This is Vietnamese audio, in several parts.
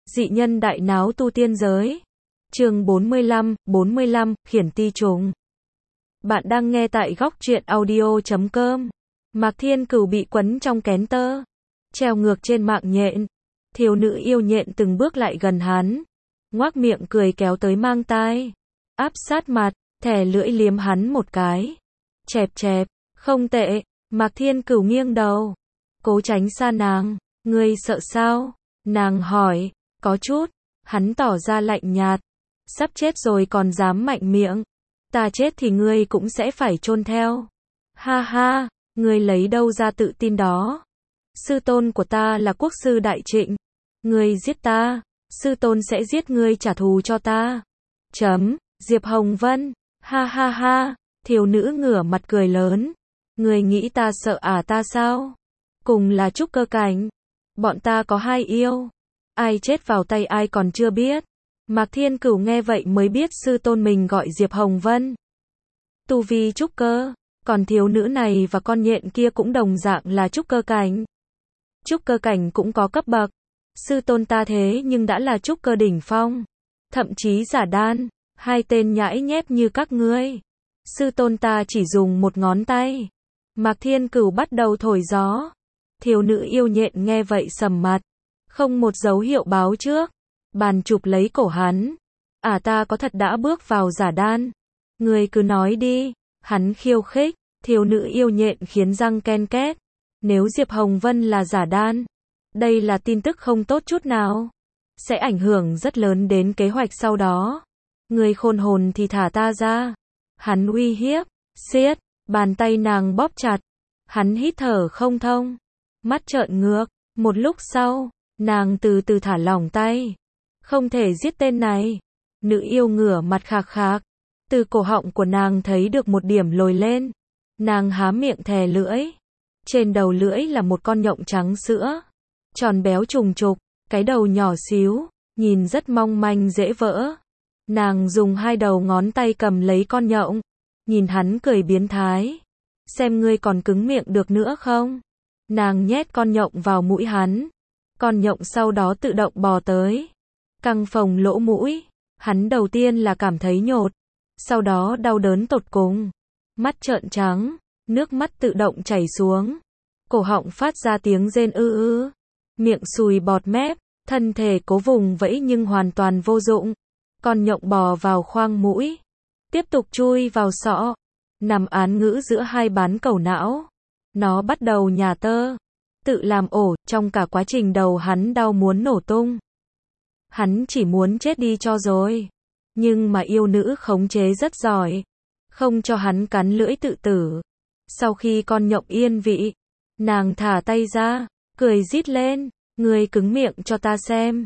Dị nhân đại náo tu tiên giới. Chương 45, khiển ti trùng. Bạn đang nghe tại góc truyện audio.com. Mạc Thiên Cửu bị quấn trong kén tơ, treo ngược trên mạng nhện. Thiếu nữ yêu nhện từng bước lại gần hắn, ngoác miệng cười kéo tới mang tai, áp sát mặt, thè lưỡi liếm hắn một cái. Chẹp chẹp, không tệ. Mạc Thiên Cửu nghiêng đầu, cố tránh xa nàng. Ngươi sợ sao? Nàng hỏi. Có chút. Hắn tỏ ra lạnh nhạt. Sắp chết rồi còn dám mạnh miệng. Ta chết thì ngươi cũng sẽ phải chôn theo. Ha ha, ngươi lấy đâu ra tự tin đó? Sư tôn của ta là quốc sư Đại Trịnh. Ngươi giết ta, sư tôn sẽ giết ngươi trả thù cho ta. Diệp Hồng Vân. Ha ha ha, thiếu nữ ngửa mặt cười lớn. Ngươi nghĩ ta sợ ta sao? Cùng là trúc cơ cảnh. Bọn ta có hai yêu. Ai chết vào tay ai còn chưa biết. Mạc Thiên Cửu nghe vậy mới biết sư tôn mình gọi Diệp Hồng Vân. Tu vi trúc cơ, còn thiếu nữ này và con nhện kia cũng đồng dạng là trúc cơ cảnh. Trúc cơ cảnh cũng có cấp bậc. Sư tôn ta thế nhưng đã là trúc cơ đỉnh phong. Thậm chí giả đan, hai tên nhãi nhép như các ngươi. Sư tôn ta chỉ dùng một ngón tay. Mạc Thiên Cửu bắt đầu thổi gió. Thiếu nữ yêu nhện nghe vậy sầm mặt. Không một dấu hiệu báo trước. Bàn chụp lấy cổ hắn. Ta có thật đã bước vào giả đan. Ngươi cứ nói đi. Hắn khiêu khích. Thiếu nữ yêu nhện khiến răng ken két. Nếu Diệp Hồng Vân là giả đan, đây là tin tức không tốt chút nào. Sẽ ảnh hưởng rất lớn đến kế hoạch sau đó. Ngươi khôn hồn thì thả ta ra. Hắn uy hiếp. Siết. Bàn tay nàng bóp chặt. Hắn hít thở không thông. Mắt trợn ngược. Một lúc sau, nàng từ từ thả lỏng tay. Không thể giết tên này. Nữ yêu ngửa mặt khạc khạc. Từ cổ họng của nàng thấy được một điểm lồi lên. Nàng há miệng thè lưỡi. Trên đầu lưỡi là một con nhộng trắng sữa. Tròn béo trùng trục, cái đầu nhỏ xíu, nhìn rất mong manh dễ vỡ. Nàng dùng hai đầu ngón tay cầm lấy con nhộng. Nhìn hắn cười biến thái. Xem ngươi còn cứng miệng được nữa không? Nàng nhét con nhộng vào mũi hắn. Con nhộng sau đó tự động bò tới. Căng phồng lỗ mũi. Hắn đầu tiên là cảm thấy nhột. Sau đó đau đớn tột cùng. Mắt trợn trắng. Nước mắt tự động chảy xuống. Cổ họng phát ra tiếng rên ư ư. Miệng sùi bọt mép. Thân thể cố vùng vẫy nhưng hoàn toàn vô dụng. Con nhộng bò vào khoang mũi. Tiếp tục chui vào sọ. Nằm án ngữ giữa hai bán cầu não. Nó bắt đầu nhả tơ. Tự làm ổ. Trong cả quá trình đầu hắn đau muốn nổ tung. Hắn chỉ muốn chết đi cho rồi. Nhưng mà yêu nữ khống chế rất giỏi. Không cho hắn cắn lưỡi tự tử. Sau khi con nhộng yên vị, nàng thả tay ra, cười rít lên. Ngươi cứng miệng cho ta xem.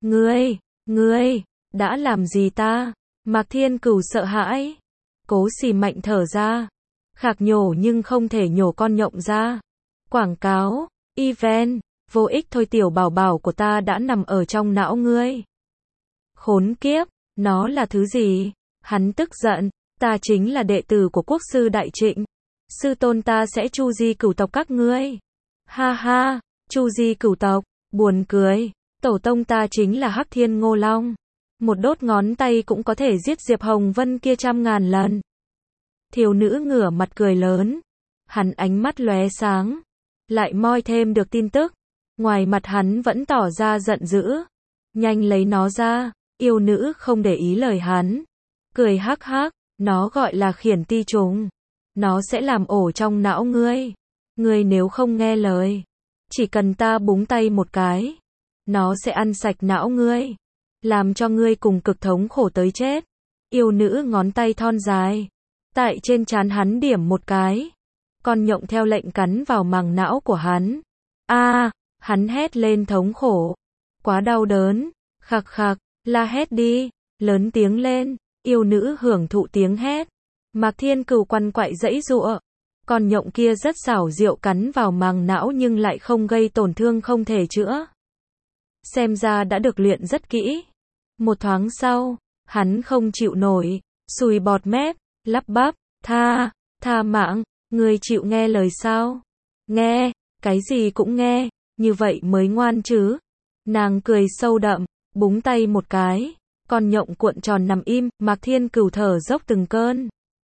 Ngươi, đã làm gì ta? Mạc Thiên Cửu sợ hãi. Cố xì mạnh thở ra. Khạc nhổ nhưng không thể nhổ con nhộng ra. Quảng cáo, event, vô ích thôi tiểu bảo bảo của ta đã nằm ở trong não ngươi. Khốn kiếp, nó là thứ gì? Hắn tức giận, ta chính là đệ tử của quốc sư Đại Trịnh. Sư tôn ta sẽ chu di cửu tộc các ngươi. Ha ha, chu di cửu tộc, buồn cười. Tổ tông ta chính là Hắc Thiên Ngô Long. Một đốt ngón tay cũng có thể giết Diệp Hồng Vân kia 100.000 lần. Thiếu nữ ngửa mặt cười lớn. Hắn ánh mắt lóe sáng. Lại moi thêm được tin tức. Ngoài mặt hắn vẫn tỏ ra giận dữ. Nhanh lấy nó ra. Yêu nữ không để ý lời hắn. Cười hắc hắc. Nó gọi là khiển ti trùng. Nó sẽ làm ổ trong não ngươi. Ngươi nếu không nghe lời, chỉ cần ta búng tay một cái, nó sẽ ăn sạch não ngươi. Làm cho ngươi cùng cực thống khổ tới chết. Yêu nữ ngón tay thon dài. Tại trên trán hắn điểm một cái. Con nhộng theo lệnh cắn vào màng não của hắn. Hắn hét lên thống khổ. Quá đau đớn. Khạc khạc, la hét đi. Lớn tiếng lên. Yêu nữ hưởng thụ tiếng hét. Mạc Thiên Cửu quằn quại giãy giụa. Con nhộng kia rất xảo diệu cắn vào màng não nhưng lại không gây tổn thương không thể chữa. Xem ra đã được luyện rất kỹ. Một thoáng sau, hắn không chịu nổi, sùi bọt mép, lắp bắp, tha mạng, ngươi chịu nghe lời sao? Nghe, cái gì cũng nghe, như vậy mới ngoan chứ. Nàng cười sâu đậm, Búng tay một cái, con nhộng cuộn tròn nằm im, Mạc Thiên Cửu thở dốc từng cơn.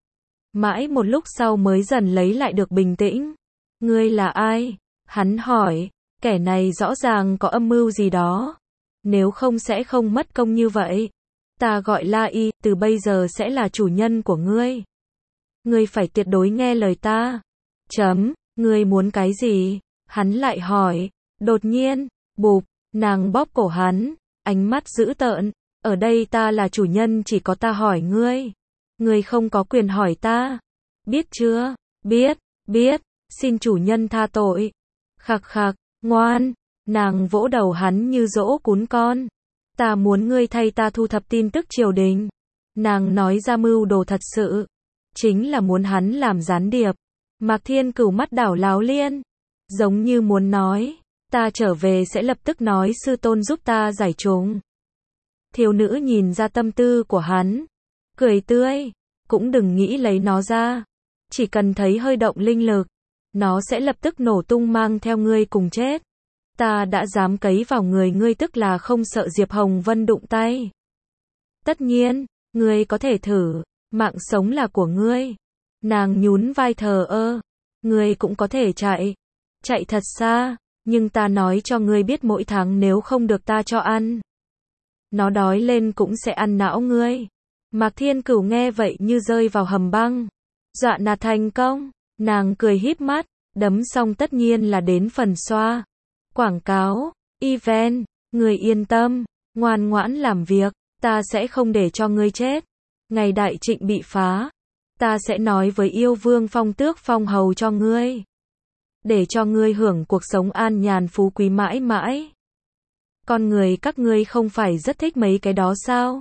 Mãi một lúc sau mới dần lấy lại được bình tĩnh. Ngươi là ai? Hắn hỏi, kẻ này rõ ràng có âm mưu gì đó. Nếu không sẽ không mất công như vậy. Ta gọi La Y, từ bây giờ sẽ là chủ nhân của ngươi. Ngươi phải tuyệt đối nghe lời ta. Ngươi muốn cái gì? Hắn lại hỏi. Đột nhiên, bụp, nàng bóp cổ hắn, ánh mắt dữ tợn. Ở đây ta là chủ nhân, chỉ có ta hỏi ngươi. Ngươi không có quyền hỏi ta. Biết chưa? Biết, xin chủ nhân tha tội. Khặc khặc, ngoan. Nàng vỗ đầu hắn như dỗ cún con. Ta muốn ngươi thay ta thu thập tin tức triều đình. Nàng nói ra mưu đồ thật sự. Chính là muốn hắn làm gián điệp. Mạc Thiên Cửu mắt đảo láo liên. Giống như muốn nói. Ta trở về sẽ lập tức nói sư tôn giúp ta giải trùng. Thiếu nữ nhìn ra tâm tư của hắn. Cười tươi. Cũng đừng nghĩ lấy nó ra. Chỉ cần thấy hơi động linh lực. Nó sẽ lập tức nổ tung mang theo ngươi cùng chết. Ta đã dám cấy vào người ngươi tức là không sợ Diệp Hồng Vân đụng tay. Tất nhiên, ngươi có thể thử. Mạng sống là của ngươi. Nàng nhún vai thờ ơ. Ngươi cũng có thể chạy. Chạy thật xa. Nhưng ta nói cho ngươi biết mỗi tháng nếu không được ta cho ăn. Nó đói lên cũng sẽ ăn não ngươi. Mạc Thiên Cửu nghe vậy như rơi vào hầm băng. Dọa nạt thành công. Nàng cười híp mắt. Đấm xong tất nhiên là đến phần xoa. Quảng cáo. Event. Ngươi yên tâm. Ngoan ngoãn làm việc. Ta sẽ không để cho ngươi chết. Ngày đại trịnh bị phá. Ta sẽ nói với yêu vương phong tước phong hầu cho ngươi. Để cho ngươi hưởng cuộc sống an nhàn phú quý mãi mãi. Con người các ngươi không phải rất thích mấy cái đó sao?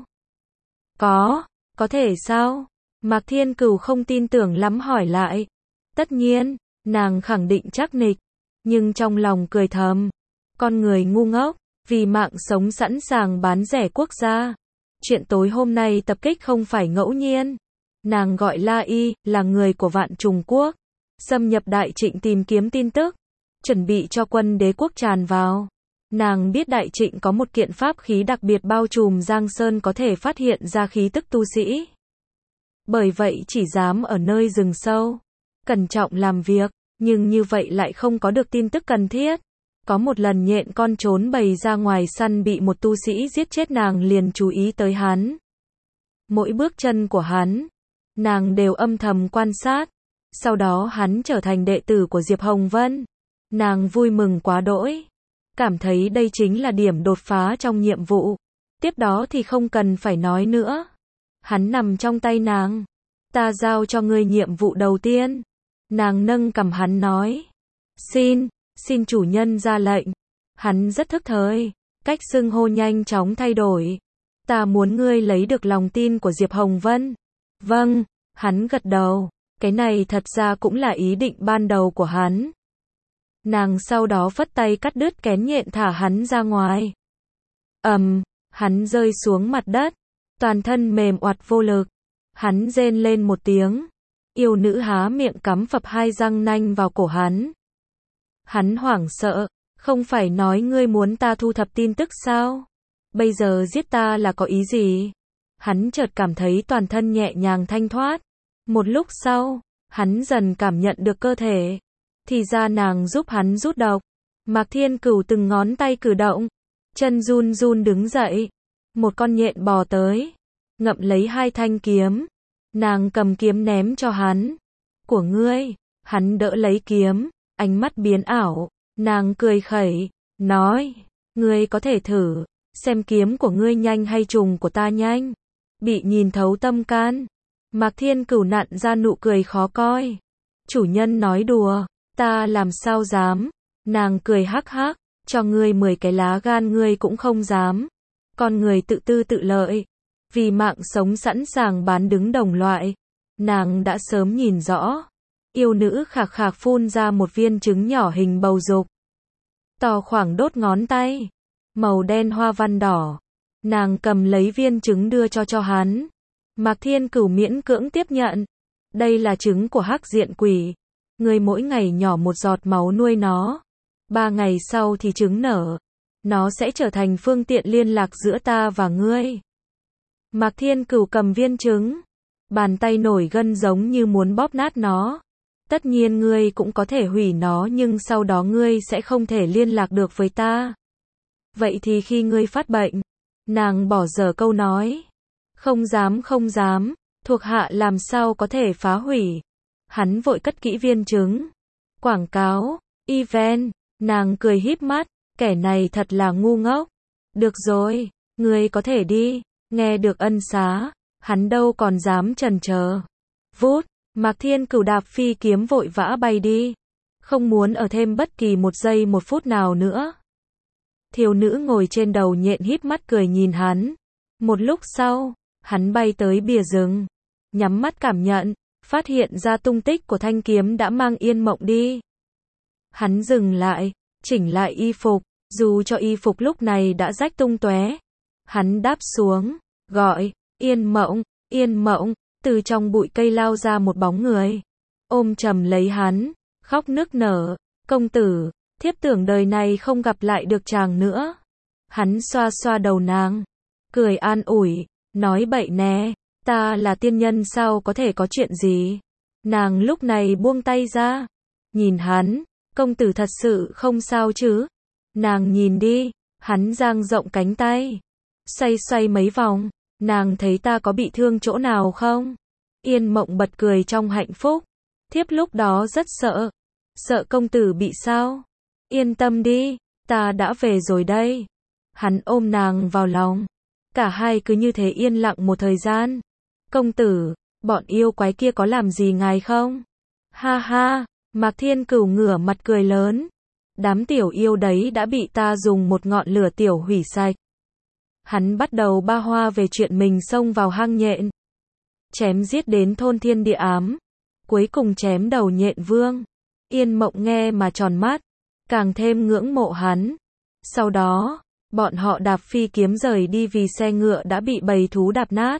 Có thể sao? Mạc Thiên Cửu không tin tưởng lắm hỏi lại. Tất nhiên, nàng khẳng định chắc nịch. Nhưng trong lòng cười thầm. Con người ngu ngốc, vì mạng sống sẵn sàng bán rẻ quốc gia. Chuyện tối hôm nay tập kích không phải ngẫu nhiên. Nàng gọi La Y, là người của Vạn Trùng Quốc. Xâm nhập Đại Trịnh tìm kiếm tin tức. Chuẩn bị cho quân đế quốc tràn vào. Nàng biết Đại Trịnh có một kiện pháp khí đặc biệt bao trùm Giang Sơn có thể phát hiện ra khí tức tu sĩ. Bởi vậy chỉ dám ở nơi rừng sâu. Cẩn trọng làm việc, nhưng như vậy lại không có được tin tức cần thiết. Có một lần nhện con trốn bầy ra ngoài săn bị một tu sĩ giết chết, nàng liền chú ý tới hắn. Mỗi bước chân của hắn, nàng đều âm thầm quan sát. Sau đó hắn trở thành đệ tử của Diệp Hồng Vân. Nàng vui mừng quá đỗi. Cảm thấy đây chính là điểm đột phá trong nhiệm vụ. Tiếp đó thì không cần phải nói nữa. Hắn nằm trong tay nàng. Ta giao cho ngươi nhiệm vụ đầu tiên. Nàng nâng cằm hắn nói. Xin chủ nhân ra lệnh. Hắn rất thức thời. Cách xưng hô nhanh chóng thay đổi. Ta muốn ngươi lấy được lòng tin của Diệp Hồng Vân. Vâng, hắn gật đầu. Cái này thật ra cũng là ý định ban đầu của hắn. Nàng sau đó phất tay cắt đứt kén nhện thả hắn ra ngoài. Hắn rơi xuống mặt đất. Toàn thân mềm oặt vô lực. Hắn rên lên một tiếng. Yêu nữ há miệng cắm phập hai răng nanh vào cổ hắn. Hắn hoảng sợ. Không phải nói ngươi muốn ta thu thập tin tức sao? Bây giờ giết ta là có ý gì? Hắn chợt cảm thấy toàn thân nhẹ nhàng thanh thoát. Một lúc sau, hắn dần cảm nhận được cơ thể. Thì ra nàng giúp hắn rút độc. Mạc Thiên Cửu từng ngón tay cử động. Chân run run đứng dậy. Một con nhện bò tới. Ngậm lấy hai thanh kiếm. Nàng cầm kiếm ném cho hắn. Của ngươi. Hắn đỡ lấy kiếm. Ánh mắt biến ảo. Nàng cười khẩy. Nói. Ngươi có thể thử. Xem kiếm của ngươi nhanh hay trùng của ta nhanh. Bị nhìn thấu tâm can. Mạc Thiên Cửu nặn ra nụ cười khó coi. Chủ nhân nói đùa. Ta làm sao dám. Nàng cười hắc hắc. Cho ngươi 10 cái lá gan ngươi cũng không dám. Con người tự tư tự lợi. Vì mạng sống sẵn sàng bán đứng đồng loại. Nàng đã sớm nhìn rõ. Yêu nữ khạc khạc phun ra một viên trứng nhỏ hình bầu dục. To khoảng đốt ngón tay. Màu đen hoa văn đỏ. Nàng cầm lấy viên trứng đưa cho hắn. Mạc Thiên Cửu miễn cưỡng tiếp nhận. Đây là trứng của hắc diện quỷ. Ngươi mỗi ngày nhỏ một giọt máu nuôi nó. 3 ngày sau thì trứng nở. Nó sẽ trở thành phương tiện liên lạc giữa ta và ngươi. Mạc Thiên Cửu cầm viên trứng. Bàn tay nổi gân giống như muốn bóp nát nó. Tất nhiên ngươi cũng có thể hủy nó nhưng sau đó ngươi sẽ không thể liên lạc được với ta. Vậy thì khi ngươi phát bệnh, nàng bỏ dở câu nói. Không dám không dám, thuộc hạ làm sao có thể phá hủy. Hắn vội cất kỹ viên trứng. Quảng cáo, event, nàng cười híp mắt, kẻ này thật là ngu ngốc. Được rồi, ngươi có thể đi, nghe được ân xá, hắn đâu còn dám chần chờ. Vút, Mạc Thiên Cửu đạp phi kiếm vội vã bay đi, không muốn ở thêm bất kỳ một giây một phút nào nữa. Thiếu nữ ngồi trên đầu nhện híp mắt cười nhìn hắn. Một lúc sau, hắn bay tới bìa rừng, nhắm mắt cảm nhận, phát hiện ra tung tích của thanh kiếm đã mang Yên Mộng đi. Hắn dừng lại, chỉnh lại y phục, dù cho y phục lúc này đã rách tung tóe. Hắn đáp xuống, gọi, Yên Mộng, Yên Mộng, từ trong bụi cây lao ra một bóng người. Ôm chầm lấy hắn, khóc nức nở, công tử, thiếp tưởng đời này không gặp lại được chàng nữa. Hắn xoa xoa đầu nàng, cười an ủi, nói bậy nè, ta là tiên nhân sao có thể có chuyện gì. Nàng lúc này buông tay ra, nhìn hắn, công tử thật sự không sao chứ. Nàng nhìn đi, hắn dang rộng cánh tay, xoay xoay mấy vòng, nàng thấy ta có bị thương chỗ nào không? Yên Mộng bật cười trong hạnh phúc, thiếp lúc đó rất sợ, sợ công tử bị sao? Yên tâm đi, ta đã về rồi đây. Hắn ôm nàng vào lòng, cả hai cứ như thế yên lặng một thời gian. Công tử, bọn yêu quái kia có làm gì ngài không? Ha ha, Mạc Thiên Cửu ngửa mặt cười lớn. Đám tiểu yêu đấy đã bị ta dùng một ngọn lửa tiểu hủy sạch. Hắn bắt đầu ba hoa về chuyện mình xông vào hang nhện, chém giết đến thôn thiên địa ám, cuối cùng chém đầu nhện vương. Yên Mộng nghe mà tròn mắt, càng thêm ngưỡng mộ hắn. Sau đó, bọn họ đạp phi kiếm rời đi vì xe ngựa đã bị bầy thú đạp nát.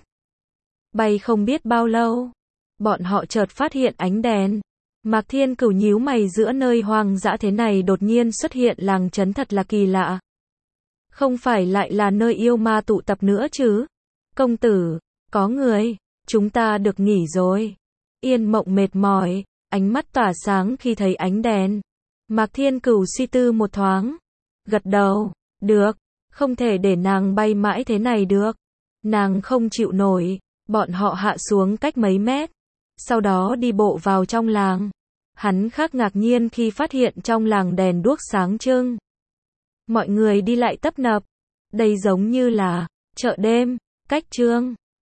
Bay không biết bao lâu, bọn họ chợt phát hiện ánh đèn. Mạc Thiên Cửu nhíu mày, giữa nơi hoang dã thế này đột nhiên xuất hiện làng trấn thật là kỳ lạ. Không phải lại là nơi yêu ma tụ tập nữa chứ? Công tử, có người, chúng ta được nghỉ rồi. Yên Mộng mệt mỏi, ánh mắt tỏa sáng khi thấy ánh đèn. Mạc Thiên Cửu suy tư một thoáng, gật đầu, được, không thể để nàng bay mãi thế này được. Nàng không chịu nổi, bọn họ hạ xuống cách mấy mét, sau đó đi bộ vào trong làng. Hắn khá ngạc nhiên khi phát hiện trong làng đèn đuốc sáng trưng. Mọi người đi lại tấp nập, đây giống như là chợ đêm, cách trương.